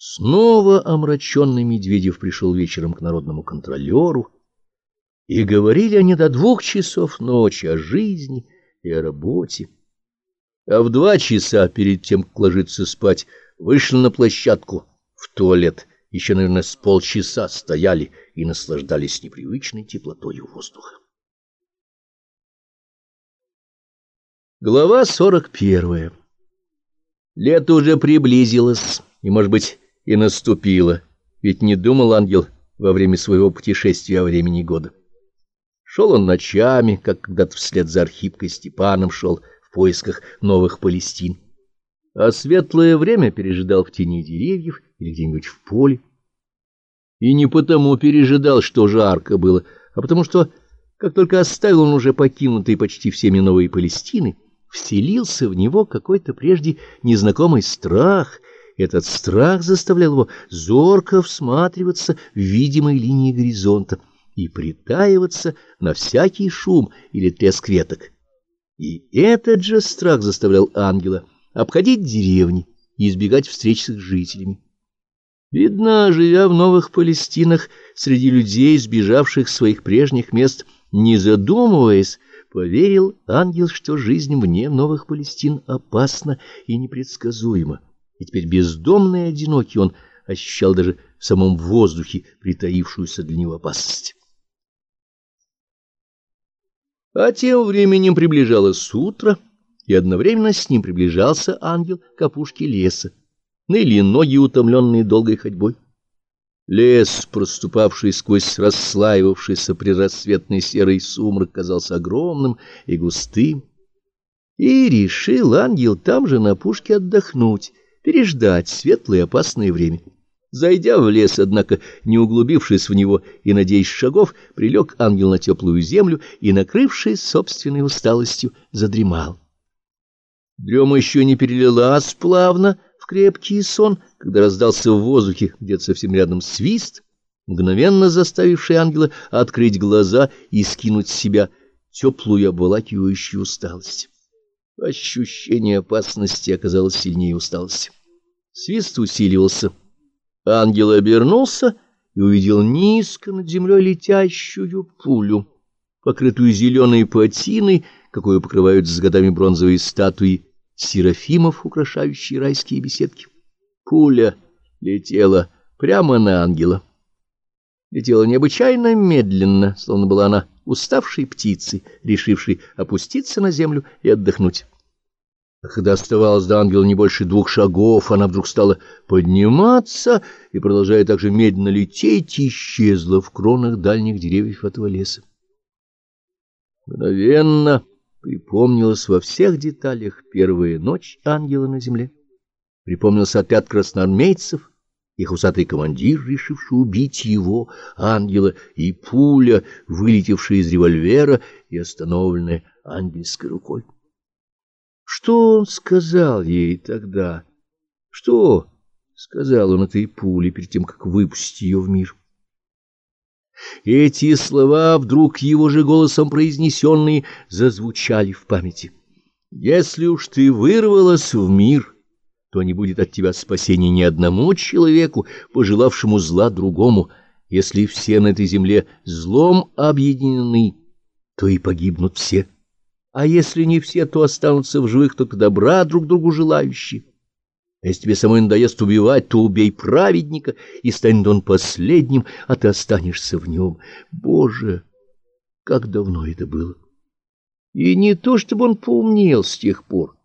Снова омраченный Медведев пришел вечером к народному контролеру, и говорили они до 2 часов ночи о жизни и о работе. А в 2 часа перед тем, как ложиться спать, вышли на площадку в туалет. Еще, наверное, с полчаса стояли и наслаждались непривычной теплотой воздуха. Глава 41. Лето уже приблизилось, и, может быть, и наступило, ведь не думал ангел во время своего путешествия о времени года. Шел он ночами, как когда-то вслед за Архипкой Степаном шел в поисках новых Палестин, а светлое время пережидал в тени деревьев или где-нибудь в поле. И не потому пережидал, что жарко было, а потому что, как только оставил он уже покинутые почти всеми новые Палестины, вселился в него какой-то прежде незнакомый страх. Этот страх заставлял его зорко всматриваться в видимые линии горизонта и притаиваться на всякий шум или треск веток. И этот же страх заставлял ангела обходить деревни и избегать встреч с их жителями. Видно, живя в новых Палестинах среди людей, сбежавших с своих прежних мест, не задумываясь, поверил ангел, что жизнь вне новых Палестин опасна и непредсказуема. И теперь бездомный и одинокий он ощущал даже в самом воздухе притаившуюся для него опасность. А тем временем приближалось утро, и одновременно с ним приближался ангел к опушке леса. Ныли ноги, утомленные долгой ходьбой. Лес, проступавший сквозь расслаивавшийся предрассветный серый сумрак, казался огромным и густым. И решил ангел там же на опушке отдохнуть, переждать светлое и опасное время. Зайдя в лес, однако, не углубившись в него и надеясь шагов, прилег ангел на теплую землю и, накрывшись собственной усталостью, задремал. Дрема еще не перелилась плавно в крепкий сон, когда раздался в воздухе где-то совсем рядом свист, мгновенно заставивший ангела открыть глаза и скинуть с себя теплую обволакивающую усталость. Ощущение опасности оказалось сильнее усталости. Свист усиливался. Ангел обернулся и увидел низко над землей летящую пулю, покрытую зеленой патиной, какую покрывают с годами бронзовые статуи серафимов, украшающие райские беседки. Пуля летела прямо на ангела. Летела необычайно медленно, словно была она уставшей птицей, решившей опуститься на землю и отдохнуть. А когда оставалось до ангела не больше 2 шагов, она вдруг стала подниматься и, продолжая так же медленно лететь, исчезла в кронах дальних деревьев этого леса. Мгновенно припомнилась во всех деталях первая ночь ангела на земле. Припомнился отряд красноармейцев, их усатый командир, решивший убить его, ангела, и пуля, вылетевшая из револьвера и остановленная ангельской рукой. Что он сказал ей тогда? Что сказал он этой пуле перед тем, как выпустить ее в мир? Эти слова, вдруг его же голосом произнесенные, зазвучали в памяти. «Если уж ты вырвалась в мир, то не будет от тебя спасения ни одному человеку, пожелавшему зла другому. Если все на этой земле злом объединены, то и погибнут все. А если не все, то останутся в живых только добра друг другу желающие. А если тебе самой надоест убивать, то убей праведника, и станет он последним, а ты останешься в нем. Боже, как давно это было! И не то, чтобы он поумнел с тех пор.